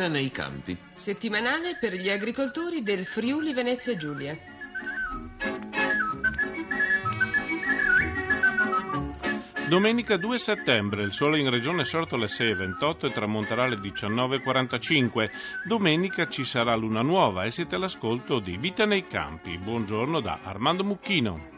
nei campi. Settimanale per gli agricoltori del Friuli Venezia Giulia. Domenica 2 settembre, il sole in regione è sorto alle 6:28 e tramonterà alle 19:45. Domenica ci sarà luna nuova e siete all'ascolto di Vita nei Campi. Buongiorno da Armando Mucchino.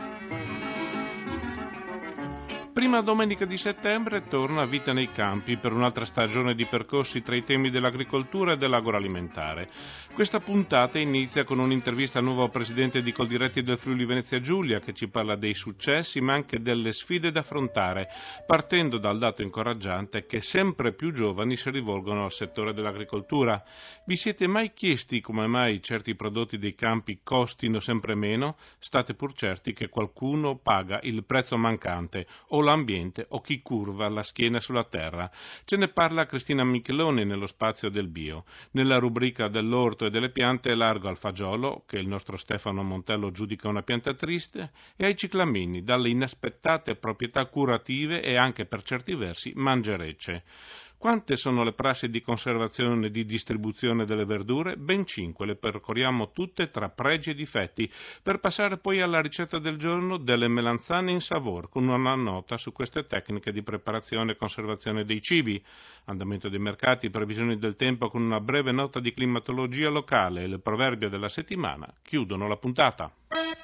Prima domenica di settembre torna Vita nei Campi per un'altra stagione di percorsi tra i temi dell'agricoltura e dell'agroalimentare. Questa puntata inizia con un'intervista al nuovo presidente di Coldiretti del Friuli Venezia Giulia, che ci parla dei successi ma anche delle sfide da affrontare, partendo dal dato incoraggiante che sempre più giovani si rivolgono al settore dell'agricoltura. Vi siete mai chiesti come mai certi prodotti dei campi costino sempre meno? State pur certi che qualcuno paga il prezzo mancante, o l'ambiente o chi curva la schiena sulla terra. Ce ne parla Cristina Micheloni nello Spazio del Bio. Nella rubrica dell'orto e delle piante largo al fagiolo, che il nostro Stefano Montello giudica una pianta triste, e ai ciclamini, dalle inaspettate proprietà curative e anche per certi versi mangerecce. Quante sono le prassi di conservazione e di distribuzione delle verdure? Ben 5, le percorriamo tutte tra pregi e difetti, per passare poi alla ricetta del giorno delle melanzane in savor, con una nota su queste tecniche di preparazione e conservazione dei cibi, andamento dei mercati, previsioni del tempo con una breve nota di climatologia locale e il proverbio della settimana chiudono la puntata.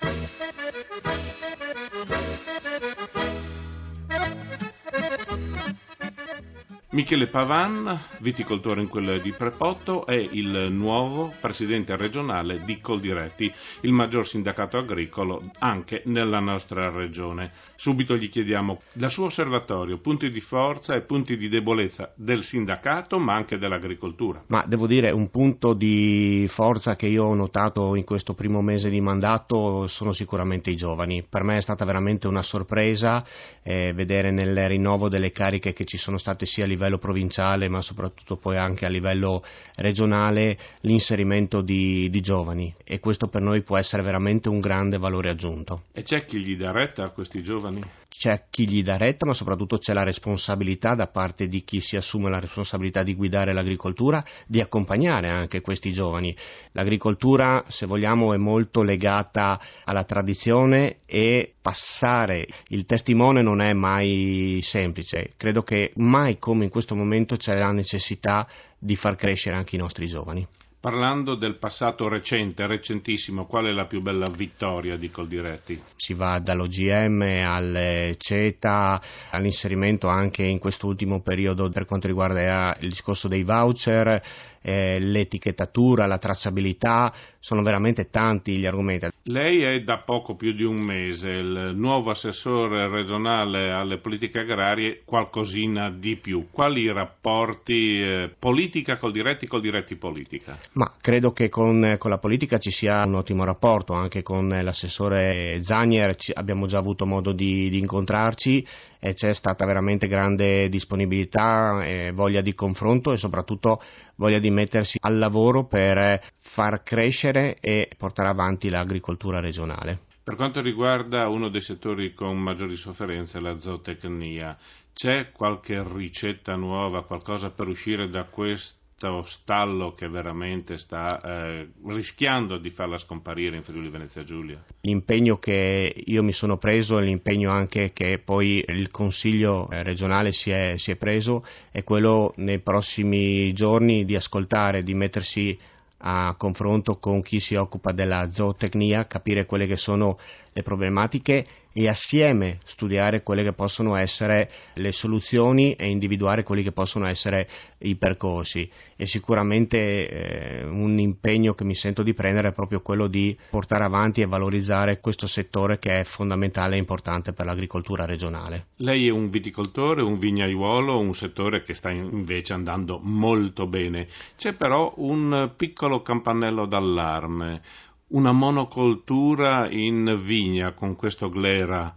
Michele Pavan, viticoltore in quel di Prepotto, è il nuovo presidente regionale di Coldiretti, il maggior sindacato agricolo anche nella nostra regione. Subito gli chiediamo dal suo osservatorio punti di forza e punti di debolezza del sindacato ma anche dell'agricoltura. Ma devo dire, un punto di forza che io ho notato in questo primo mese di mandato sono sicuramente i giovani. Per me è stata veramente una sorpresa vedere nel rinnovo delle cariche che ci sono state sia a livello provinciale ma soprattutto poi anche a livello regionale l'inserimento di giovani, e questo per noi può essere veramente un grande valore aggiunto. E c'è chi gli dà retta a questi giovani? C'è chi gli dà retta, ma soprattutto c'è la responsabilità da parte di chi si assume la responsabilità di guidare l'agricoltura, di accompagnare anche questi giovani. L'agricoltura, se vogliamo, è molto legata alla tradizione e passare il testimone non è mai semplice. Credo che mai come in questo momento c'è la necessità di far crescere anche i nostri giovani. Parlando del passato recentissimo, qual è la più bella vittoria di Coldiretti? Si va dall'OGM al CETA, all'inserimento anche in quest'ultimo periodo per quanto riguarda il discorso dei voucher, l'etichettatura, la tracciabilità, sono veramente tanti gli argomenti. Lei è da poco più di un mese il nuovo assessore regionale alle politiche agrarie, qualcosina di più. Quali rapporti politica Coldiretti politica? Ma credo che con la politica ci sia un ottimo rapporto, anche con l'assessore Zanier abbiamo già avuto modo di incontrarci e c'è stata veramente grande disponibilità, voglia di confronto e soprattutto voglia di mettersi al lavoro per far crescere e portare avanti l'agricoltura regionale. Per quanto riguarda uno dei settori con maggiori sofferenze, la zootecnia, c'è qualche ricetta nuova, qualcosa per uscire da questo stallo che veramente sta rischiando di farla scomparire in Friuli Venezia Giulia? L'impegno che io mi sono preso e l'impegno anche che poi il Consiglio regionale si è preso è quello nei prossimi giorni di ascoltare, di mettersi a confronto con chi si occupa della zootecnia, capire quelle che sono le problematiche e assieme studiare quelle che possono essere le soluzioni e individuare quelli che possono essere i percorsi. E sicuramente un impegno che mi sento di prendere è proprio quello di portare avanti e valorizzare questo settore che è fondamentale e importante per l'agricoltura regionale. Lei è un viticoltore, un vignaiuolo, un settore che sta invece andando molto bene. C'è però un piccolo campanello d'allarme. Una monocoltura in vigna con questo glera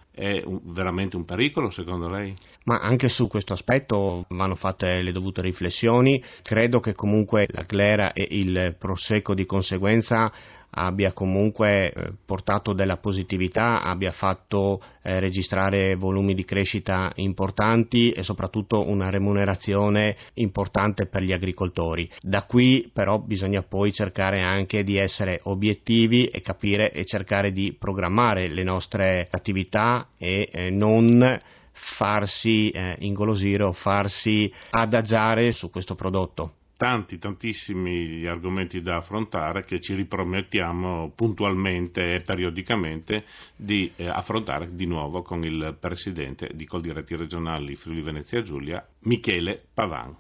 è veramente un pericolo secondo lei? Ma anche su questo aspetto vanno fatte le dovute riflessioni. Credo che comunque la glera e il prosecco di conseguenza abbia comunque portato della positività, abbia fatto registrare volumi di crescita importanti e soprattutto una remunerazione importante per gli agricoltori. Da qui però bisogna poi cercare anche di essere obiettivi e capire e cercare di programmare le nostre attività e non farsi ingolosire o farsi adagiare su questo prodotto. Tantissimi argomenti da affrontare che ci ripromettiamo puntualmente e periodicamente di affrontare di nuovo con il presidente di Coldiretti Regionali Friuli Venezia Giulia, Michele Pavan.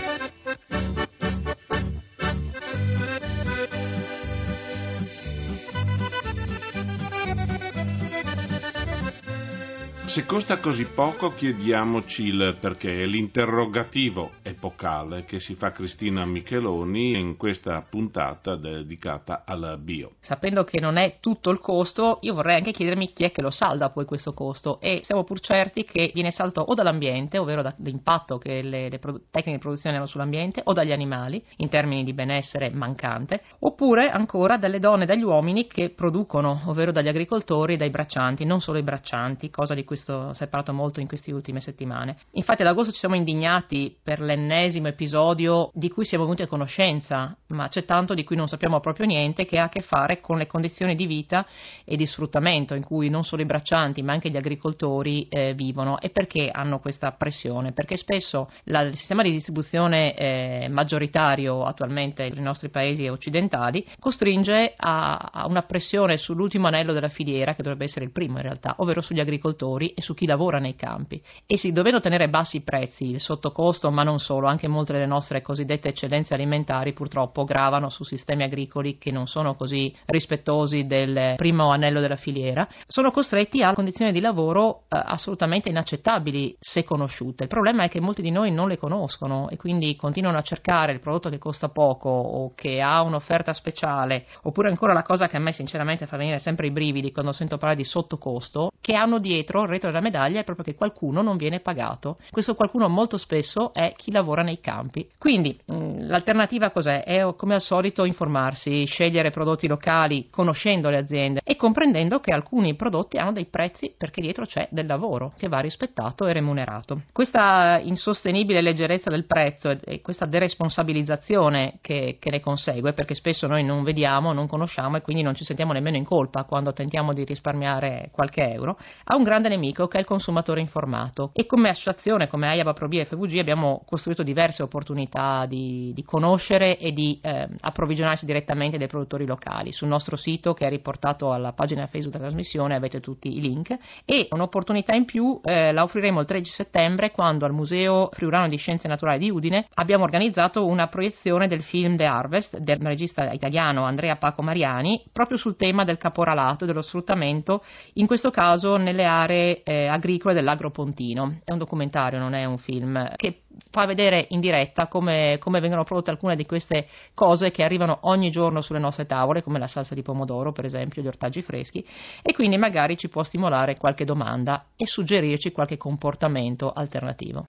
Se costa così poco chiediamoci il perché, è l'interrogativo epocale che si fa Cristina Micheloni in questa puntata dedicata al bio. Sapendo che non è tutto il costo, io vorrei anche chiedermi chi è che lo salda poi questo costo, e siamo pur certi che viene saldato o dall'ambiente, ovvero dall'impatto che le tecniche di produzione hanno sull'ambiente, o dagli animali in termini di benessere mancante, oppure ancora dalle donne e dagli uomini che producono, ovvero dagli agricoltori e dai braccianti, non solo i braccianti, cosa di cui si è parlato molto in queste ultime settimane. Infatti ad agosto ci siamo indignati per l'ennesimo episodio di cui siamo venuti a conoscenza, ma c'è tanto di cui non sappiamo proprio niente, che ha a che fare con le condizioni di vita e di sfruttamento in cui non solo i braccianti ma anche gli agricoltori vivono. E perché hanno questa pressione? Perché spesso il sistema di distribuzione maggioritario attualmente nei nostri paesi occidentali costringe a una pressione sull'ultimo anello della filiera, che dovrebbe essere il primo in realtà, ovvero sugli agricoltori e su chi lavora nei campi. E dovendo tenere bassi i prezzi, il sottocosto, ma non solo, anche molte delle nostre cosiddette eccellenze alimentari purtroppo gravano su sistemi agricoli che non sono così rispettosi del primo anello della filiera, sono costretti a condizioni di lavoro assolutamente inaccettabili se conosciute. Il problema è che molti di noi non le conoscono e quindi continuano a cercare il prodotto che costa poco o che ha un'offerta speciale, oppure ancora la cosa che a me sinceramente fa venire sempre i brividi quando sento parlare di sottocosto, che hanno dietro il retro della medaglia è proprio che qualcuno non viene pagato. Questo qualcuno molto spesso è chi lavora nei campi. Quindi l'alternativa cos'è? È come al solito informarsi, scegliere prodotti locali conoscendo le aziende e comprendendo che alcuni prodotti hanno dei prezzi perché dietro c'è del lavoro che va rispettato e remunerato. Questa insostenibile leggerezza del prezzo e questa deresponsabilizzazione che ne consegue, perché spesso noi non vediamo, non conosciamo e quindi non ci sentiamo nemmeno in colpa quando tentiamo di risparmiare qualche euro, ha un grande nemico che è il consumatore informato. E come associazione, come AIAB, Probia e FVG, abbiamo costruito diverse opportunità di conoscere e di approvvigionarsi direttamente dai produttori locali. Sul nostro sito, che è riportato alla pagina Facebook della trasmissione, avete tutti i link, e un'opportunità in più la offriremo il 13 settembre quando al Museo Friulano di Scienze Naturali di Udine abbiamo organizzato una proiezione del film The Harvest del regista italiano Andrea Paco Mariani, proprio sul tema del caporalato e dello sfruttamento, in questo caso nelle aree agricole dell'Agropontino. È un documentario, non è un film, che fa vedere in diretta come vengono prodotte alcune di queste cose che arrivano ogni giorno sulle nostre tavole, come la salsa di pomodoro, per esempio, gli ortaggi freschi, e quindi magari ci può stimolare qualche domanda e suggerirci qualche comportamento alternativo.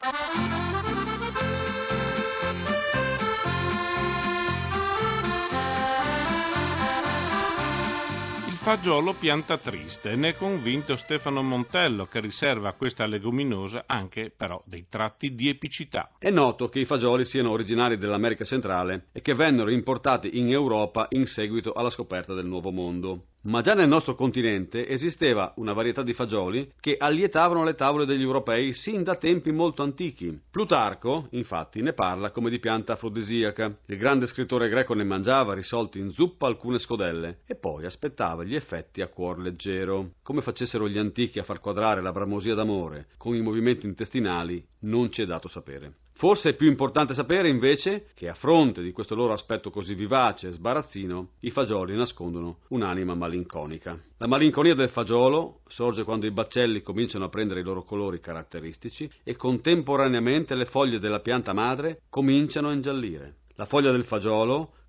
Fagiolo pianta triste, ne è convinto Stefano Montello, che riserva a questa leguminosa anche però dei tratti di epicità. È noto che i fagioli siano originari dell'America centrale e che vennero importati in Europa in seguito alla scoperta del Nuovo Mondo. Ma già nel nostro continente esisteva una varietà di fagioli che allietavano le tavole degli europei sin da tempi molto antichi. Plutarco, infatti, ne parla come di pianta afrodisiaca. Il grande scrittore greco ne mangiava risolti in zuppa alcune scodelle e poi aspettava gli effetti a cuor leggero. Come facessero gli antichi a far quadrare la bramosia d'amore con i movimenti intestinali non ci è dato sapere. Forse è più importante sapere, invece, che a fronte di questo loro aspetto così vivace e sbarazzino, i fagioli nascondono un'anima malinconica. La malinconia del fagiolo sorge quando i baccelli cominciano a prendere i loro colori caratteristici e contemporaneamente le foglie della pianta madre cominciano a ingiallire. La foglia del fagiolo,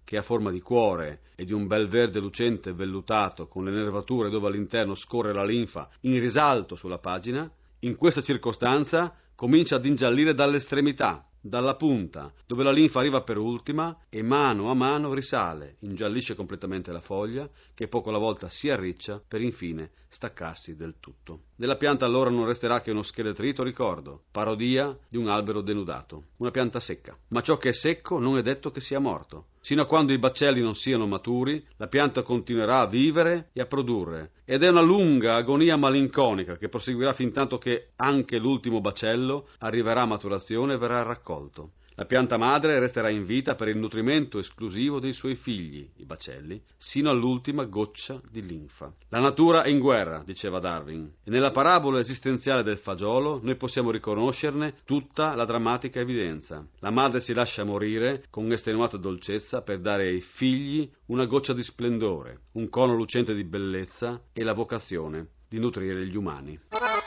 che ha forma di cuore e di un bel verde lucente vellutato con le nervature dove all'interno scorre la linfa in risalto sulla pagina, in questa circostanza comincia ad ingiallire dall'estremità, dalla punta, dove la linfa arriva per ultima e mano a mano risale, ingiallisce completamente la foglia, che poco alla volta si arriccia per infine staccarsi del tutto. Della pianta allora non resterà che uno scheletrito ricordo, parodia di un albero denudato, una pianta secca. Ma ciò che è secco non è detto che sia morto. Sino a quando i baccelli non siano maturi, la pianta continuerà a vivere e a produrre, ed è una lunga agonia malinconica che proseguirà fintanto che anche l'ultimo bacello arriverà a maturazione e verrà raccolto. La pianta madre resterà in vita per il nutrimento esclusivo dei suoi figli, i baccelli, sino all'ultima goccia di linfa. La natura è in guerra, diceva Darwin, e nella parabola esistenziale del fagiolo noi possiamo riconoscerne tutta la drammatica evidenza. La madre si lascia morire con estenuata dolcezza per dare ai figli una goccia di splendore, un cono lucente di bellezza e la vocazione di nutrire gli umani.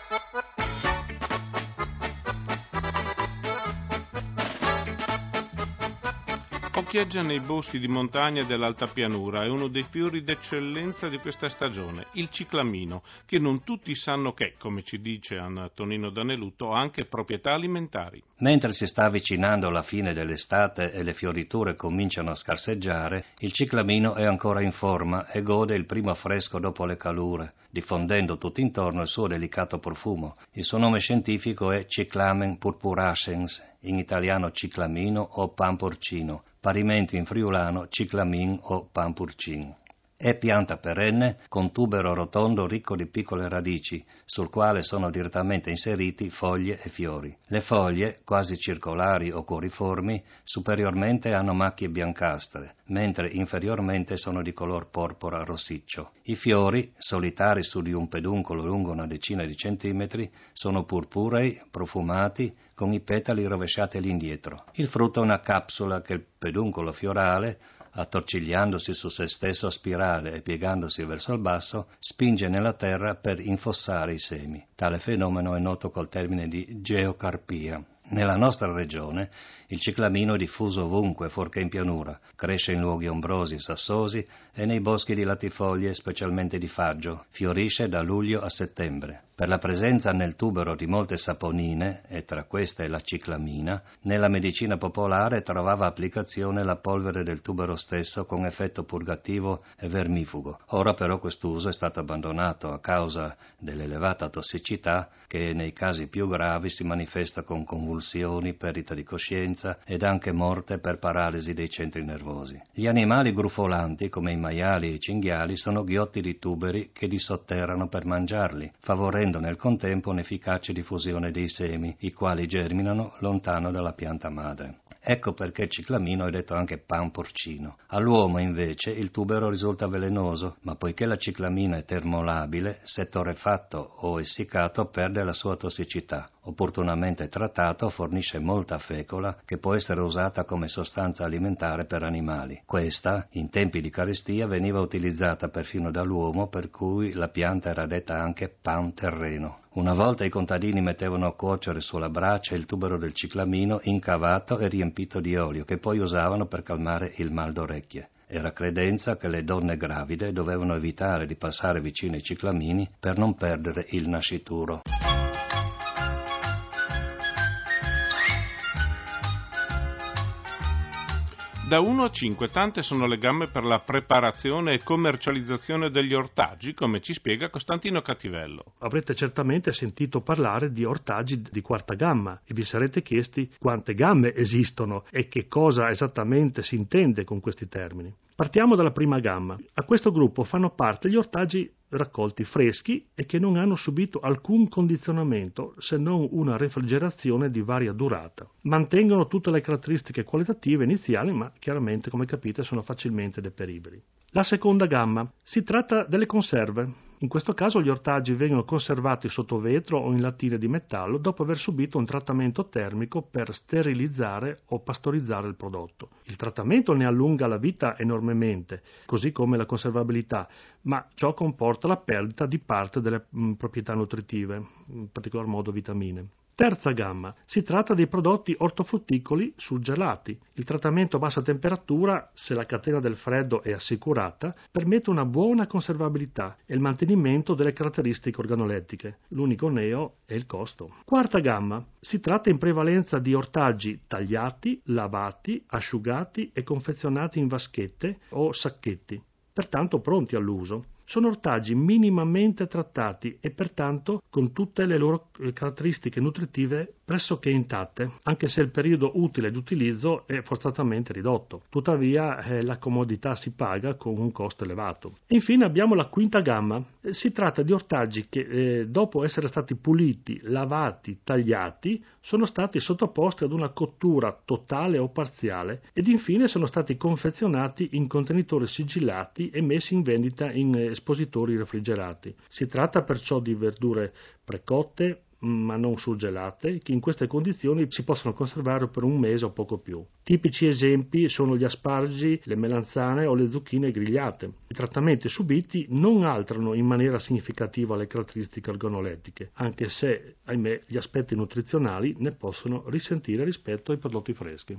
Occhieggia nei boschi di montagna dell'alta pianura, è uno dei fiori d'eccellenza di questa stagione, il ciclamino, che non tutti sanno che, come ci dice Antonino Danelutto, ha anche proprietà alimentari. Mentre si sta avvicinando la fine dell'estate e le fioriture cominciano a scarseggiare, il ciclamino è ancora in forma e gode il primo affresco dopo le calure, diffondendo tutt'intorno il suo delicato profumo. Il suo nome scientifico è Cyclamen purpurascens, in italiano ciclamino o pan porcino, parimenti in friulano ciclamin o pan purcin. È pianta perenne con tubero rotondo ricco di piccole radici, sul quale sono direttamente inseriti foglie e fiori. Le foglie, quasi circolari o coriformi, superiormente hanno macchie biancastre, mentre inferiormente sono di color porpora rossiccio. I fiori, solitari su di un peduncolo lungo una decina di centimetri, sono purpurei, profumati, con i petali rovesciati all'indietro. Il frutto è una capsula che il peduncolo fiorale, attorcigliandosi su se stesso a spirale e piegandosi verso il basso, spinge nella terra per infossare i semi. Tale fenomeno è noto col termine di geocarpia. Nella nostra regione il ciclamino è diffuso ovunque, fuorché in pianura, cresce in luoghi ombrosi e sassosi e nei boschi di latifoglie, specialmente di faggio, fiorisce da luglio a settembre. Per la presenza nel tubero di molte saponine, e tra queste la ciclamina, nella medicina popolare trovava applicazione la polvere del tubero stesso con effetto purgativo e vermifugo. Ora però quest'uso è stato abbandonato a causa dell'elevata tossicità che nei casi più gravi si manifesta con convulsioni, perdita di coscienza ed anche morte per paralisi dei centri nervosi. Gli animali grufolanti, come i maiali e i cinghiali, sono ghiotti di tuberi che dissotterrano per mangiarli, favorendo nel contempo un'efficace diffusione dei semi, i quali germinano lontano dalla pianta madre. Ecco perché il ciclamino è detto anche pan porcino. All'uomo invece il tubero risulta velenoso, ma poiché la ciclamina è termolabile, se torrefatto o essiccato perde la sua tossicità. Opportunamente trattato fornisce molta fecola che può essere usata come sostanza alimentare per animali. Questa, in tempi di carestia, veniva utilizzata perfino dall'uomo, per cui la pianta era detta anche pan terreno. Una volta i contadini mettevano a cuocere sulla brace il tubero del ciclamino incavato e riempito di olio, che poi usavano per calmare il mal d'orecchie. Era credenza che le donne gravide dovevano evitare di passare vicino ai ciclamini per non perdere il nascituro. Da 1 a 5 tante sono le gamme per la preparazione e commercializzazione degli ortaggi, come ci spiega Costantino Cattivello. Avrete certamente sentito parlare di ortaggi di quarta gamma e vi sarete chiesti quante gamme esistono e che cosa esattamente si intende con questi termini. Partiamo dalla prima gamma. A questo gruppo fanno parte gli ortaggi raccolti freschi e che non hanno subito alcun condizionamento se non una refrigerazione di varia durata. Mantengono tutte le caratteristiche qualitative iniziali, ma chiaramente, come capite, sono facilmente deperibili. La seconda gamma. Si tratta delle conserve. In questo caso gli ortaggi vengono conservati sotto vetro o in lattine di metallo dopo aver subito un trattamento termico per sterilizzare o pastorizzare il prodotto. Il trattamento ne allunga la vita enormemente, così come la conservabilità, ma ciò comporta la perdita di parte delle proprietà nutritive, in particolar modo vitamine. Terza gamma, si tratta dei prodotti ortofrutticoli surgelati. Il trattamento a bassa temperatura, se la catena del freddo è assicurata, permette una buona conservabilità e il mantenimento delle caratteristiche organolettiche. L'unico neo è il costo. Quarta gamma, si tratta in prevalenza di ortaggi tagliati, lavati, asciugati e confezionati in vaschette o sacchetti, pertanto pronti all'uso. Sono ortaggi minimamente trattati e pertanto con tutte le loro caratteristiche nutritive pressoché intatte, anche se il periodo utile di utilizzo è forzatamente ridotto. Tuttavia la comodità si paga con un costo elevato. E infine abbiamo la quinta gamma. Si tratta di ortaggi che dopo essere stati puliti, lavati, tagliati, sono stati sottoposti ad una cottura totale o parziale ed infine sono stati confezionati in contenitori sigillati e messi in vendita in espositori refrigerati. Si tratta perciò di verdure precotte ma non surgelate, che in queste condizioni si possono conservare per un mese o poco più. Tipici esempi sono gli asparagi, le melanzane o le zucchine grigliate. I trattamenti subiti non alterano in maniera significativa le caratteristiche organolettiche, anche se, ahimè, gli aspetti nutrizionali ne possono risentire rispetto ai prodotti freschi.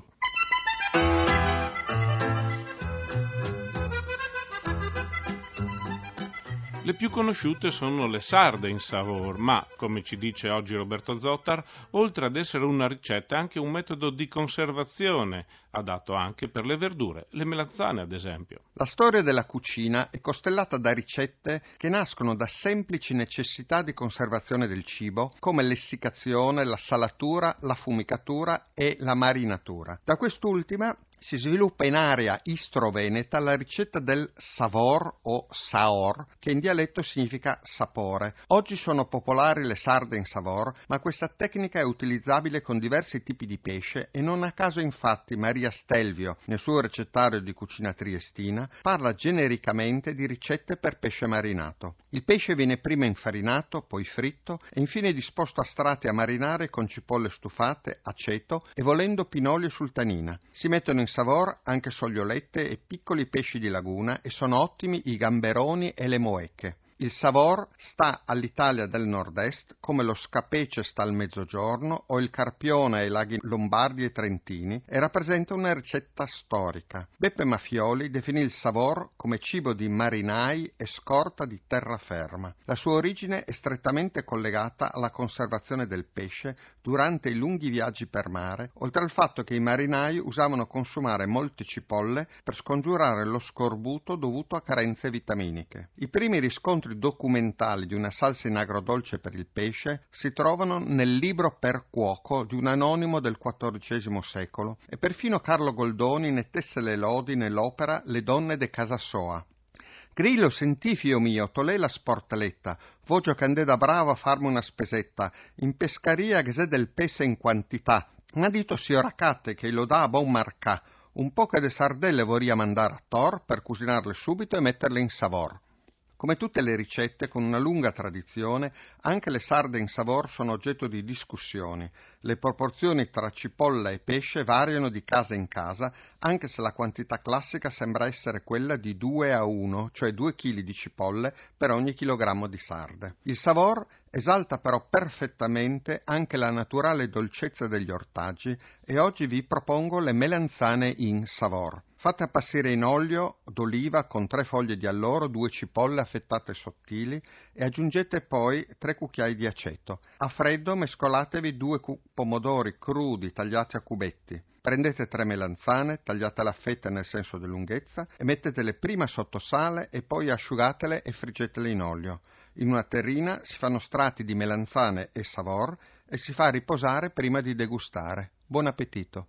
Le più conosciute sono le sarde in Savor, ma, come ci dice oggi Roberto Zottar, oltre ad essere una ricetta è anche un metodo di conservazione, adatto anche per le verdure, le melanzane ad esempio. La storia della cucina è costellata da ricette che nascono da semplici necessità di conservazione del cibo, come l'essiccazione, la salatura, la fumicatura e la marinatura. Da quest'ultima si sviluppa in area istro-veneta la ricetta del savor o saor, che in dialetto significa sapore. Oggi sono popolari le sarde in savor, ma questa tecnica è utilizzabile con diversi tipi di pesce e non a caso infatti Maria Stelvio, nel suo recettario di cucina triestina, parla genericamente di ricette per pesce marinato. Il pesce viene prima infarinato, poi fritto e infine disposto a strati a marinare con cipolle stufate, aceto e volendo pinoli e sultanina. Si mettono in savor anche sogliolette e piccoli pesci di laguna e sono ottimi i gamberoni e le moecche. Il savor sta all'Italia del nord-est come lo scapece sta al mezzogiorno o il carpione ai laghi lombardi e trentini e rappresenta una ricetta storica. Beppe Maffioli definì il savor come cibo di marinai e scorta di terraferma. La sua origine è strettamente collegata alla conservazione del pesce durante i lunghi viaggi per mare, oltre al fatto che i marinai usavano consumare molte cipolle per scongiurare lo scorbuto dovuto a carenze vitaminiche. I primi riscontri documentali di una salsa in agrodolce per il pesce si trovano nel libro Per cuoco di un anonimo del XIV secolo e perfino Carlo Goldoni ne tesse le lodi nell'opera Le donne de casa soa. Grillo, sentì, fio mio, tolè la sporteletta, voglio che andè da bravo a farmi una spesetta, in pescaria che se del pesse in quantità, ma dito signor Acate che lo dà a buon marcà, un po' che de sardelle vorria mandare a tor per cucinarle subito e metterle in savor. Come tutte le ricette con una lunga tradizione, anche le sarde in savor sono oggetto di discussioni. Le proporzioni tra cipolla e pesce variano di casa in casa, anche se la quantità classica sembra essere quella di 2:1, cioè 2 kg di cipolle per ogni chilogrammo di sarde. Il savor esalta però perfettamente anche la naturale dolcezza degli ortaggi e oggi vi propongo le melanzane in savor. Fatte appassire in olio d'oliva con 3 foglie di alloro, 2 cipolle affettate sottili e aggiungete poi 3 cucchiai di aceto. A freddo mescolatevi 2 pomodori crudi tagliati a cubetti. Prendete 3 melanzane, tagliate la fetta nel senso di lunghezza e mettetele prima sotto sale e poi asciugatele e friggetele in olio. In una terrina si fanno strati di melanzane e savor e si fa riposare prima di degustare. Buon appetito!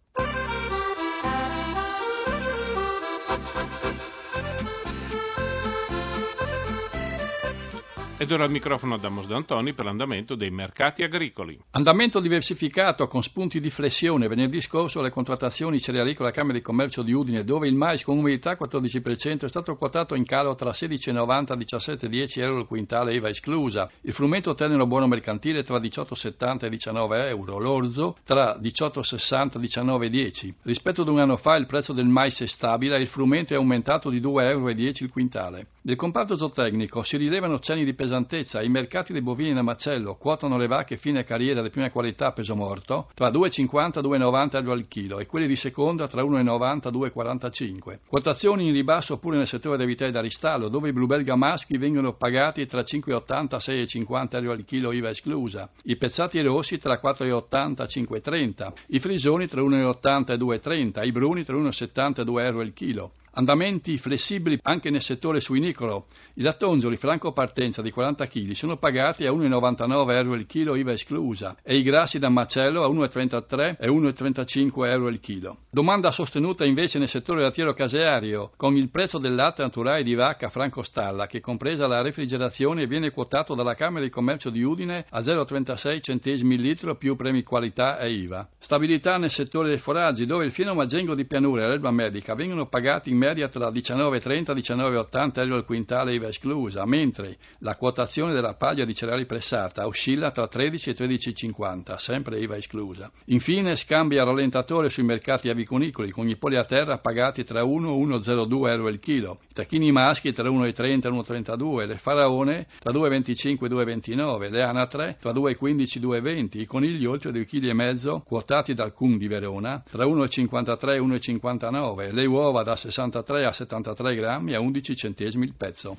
Ed ora al microfono ad Amos D'Antoni per l'andamento dei mercati agricoli. Andamento diversificato con spunti di flessione. Venerdì scorso le contrattazioni cerealicole alla Camera di Commercio di Udine, dove il mais con umidità 14% è stato quotato in calo tra 16,90 e 17,10 euro il quintale IVA esclusa. Il frumento tenero buono mercantile tra 18,70 e 19 euro. L'orzo tra 18,60 e 19,10. Rispetto ad un anno fa il prezzo del mais è stabile e il frumento è aumentato di 2,10 euro il quintale. Del comparto zootecnico si rilevano cenni di pesanza pesantezza. I mercati dei bovini da macello quotano le vacche fine carriera di prima qualità peso morto tra 2,50 e 2,90 euro al chilo e quelli di seconda tra 1,90 e 2,45. Quotazioni in ribasso pure nel settore dei vitelli da ristallo, dove i Blue Belga maschi vengono pagati tra 5,80 e 6,50 euro al chilo IVA esclusa, i pezzati rossi tra 4,80 e 5,30, i frisoni tra 1,80 e 2,30, i bruni tra 1,70 e 2 euro al chilo. Andamenti flessibili anche nel settore suinicolo. I lattonzoli franco partenza di 40 kg sono pagati a 1,99 euro il chilo IVA esclusa e i grassi da macello a 1,33 e 1,35 euro il chilo. Domanda sostenuta invece nel settore lattiero caseario, con il prezzo del latte naturale di vacca franco stalla che compresa la refrigerazione viene quotato dalla Camera di Commercio di Udine a 0,36 centesimi il litro più premi qualità e IVA. Stabilità nel settore dei foraggi, dove il fieno maggengo di pianura e l'erba medica vengono pagati in media tra 19,30 e 19,80 euro al quintale IVA esclusa, mentre la quotazione della paglia di cereali pressata oscilla tra 13 e 13,50, sempre IVA esclusa. Infine scambi a rallentatore sui mercati aviconicoli, con i polli a terra pagati tra 1 e 1,02 euro il chilo, i tacchini maschi tra 1,30 e 1,32, le faraone tra 2,25 e 2,29, le anatre tra 2,15 e 2,20, i conigli oltre 2,5 kg quotati dal CUN di Verona tra 1,53 e 1,59, le uova da 63 a 73 grammi a 11 centesimi il pezzo.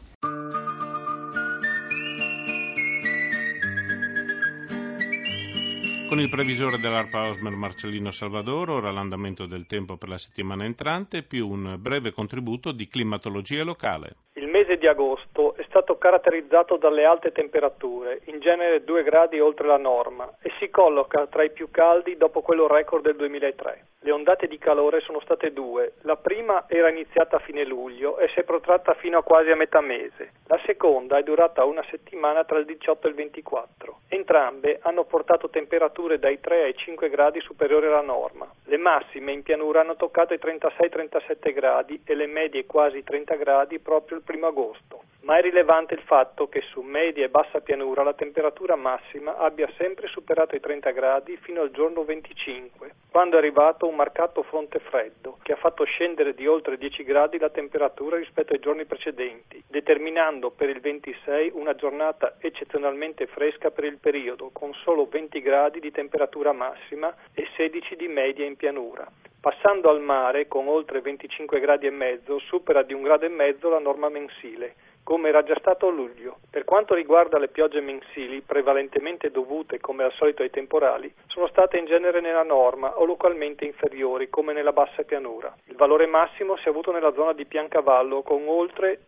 Con il previsore dell'ARPA Osmer Marcellino Salvadoro, ora l'andamento del tempo per la settimana entrante, più un breve contributo di climatologia locale. Il mese di agosto è stato caratterizzato dalle alte temperature, in genere 2 gradi oltre la norma, e si colloca tra i più caldi dopo quello record del 2003. Le ondate di calore sono state 2. La prima era iniziata a fine luglio e si è protratta fino a quasi a metà mese. La seconda è durata una settimana tra il 18 e il 24. Entrambe hanno portato temperature dai 3 ai 5 gradi superiori alla norma. Le massime in pianura hanno toccato i 36-37 gradi e le medie quasi 30 gradi proprio il 1 agosto. Ma è rilevante il fatto che su media e bassa pianura la temperatura massima abbia sempre superato i 30 gradi fino al giorno 25, quando è arrivato un marcato fronte freddo che ha fatto scendere di oltre 10 gradi la temperatura rispetto ai giorni precedenti, determinando per il 26 una giornata eccezionalmente fresca per il periodo, con solo 20 gradi di temperatura massima e 16 di media in pianura. Passando al mare, con oltre 25 gradi e mezzo, supera di 1,5 gradi la norma mensile, come era già stato a luglio. Per quanto riguarda le piogge mensili, prevalentemente dovute come al solito ai temporali, sono state in genere nella norma o localmente inferiori, come nella bassa pianura. Il valore massimo si è avuto nella zona di Piancavallo con oltre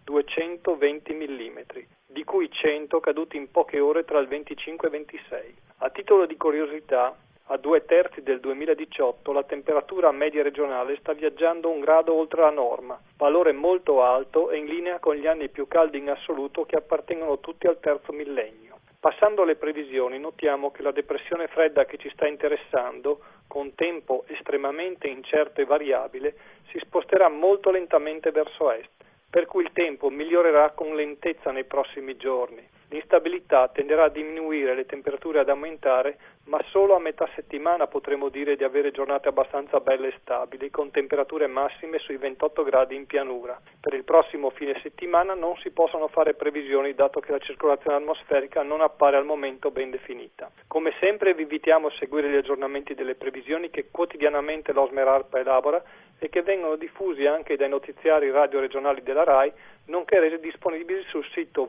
220 mm, di cui 100 caduti in poche ore tra il 25 e il 26. A titolo di curiosità, a 2/3 del 2018 la temperatura media regionale sta viaggiando 1 grado oltre la norma, valore molto alto e in linea con gli anni più caldi in assoluto che appartengono tutti al terzo millennio. Passando alle previsioni, notiamo che la depressione fredda che ci sta interessando, con tempo estremamente incerto e variabile, si sposterà molto lentamente verso est, per cui il tempo migliorerà con lentezza nei prossimi giorni. L'instabilità tenderà a diminuire, le temperature ad aumentare, ma solo a metà settimana potremo dire di avere giornate abbastanza belle e stabili, con temperature massime sui 28 gradi in pianura. Per il prossimo fine settimana non si possono fare previsioni, dato che la circolazione atmosferica non appare al momento ben definita. Come sempre vi invitiamo a seguire gli aggiornamenti delle previsioni che quotidianamente l'Osmer ARPA elabora e che vengono diffusi anche dai notiziari radio regionali della RAI, nonché resi disponibili sul sito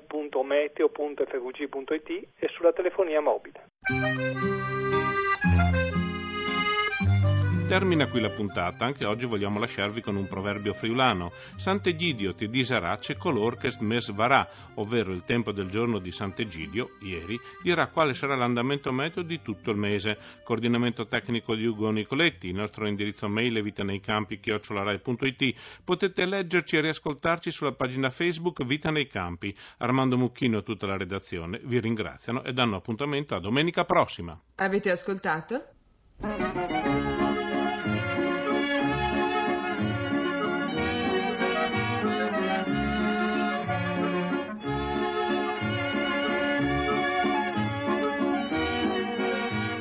www.meteo.fvg.it e sulla telefonia mobile. Termina qui la puntata, anche oggi vogliamo lasciarvi con un proverbio friulano. Sant'Egidio ti disarà c'è color che mes varà, ovvero il tempo del giorno di Sant'Egidio, ieri, dirà quale sarà l'andamento meteo di tutto il mese. Coordinamento tecnico di Ugo Nicoletti, il nostro indirizzo mail è vitaneiCampi@rai.it. Potete leggerci e riascoltarci sulla pagina Facebook Vita nei Campi. Armando Mucchino e tutta la redazione vi ringraziano e danno appuntamento a domenica prossima. Avete ascoltato?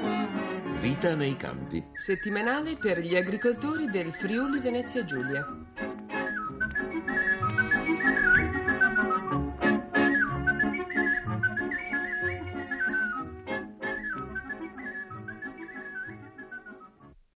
Vita nei campi. Settimanale per gli agricoltori del Friuli Venezia Giulia.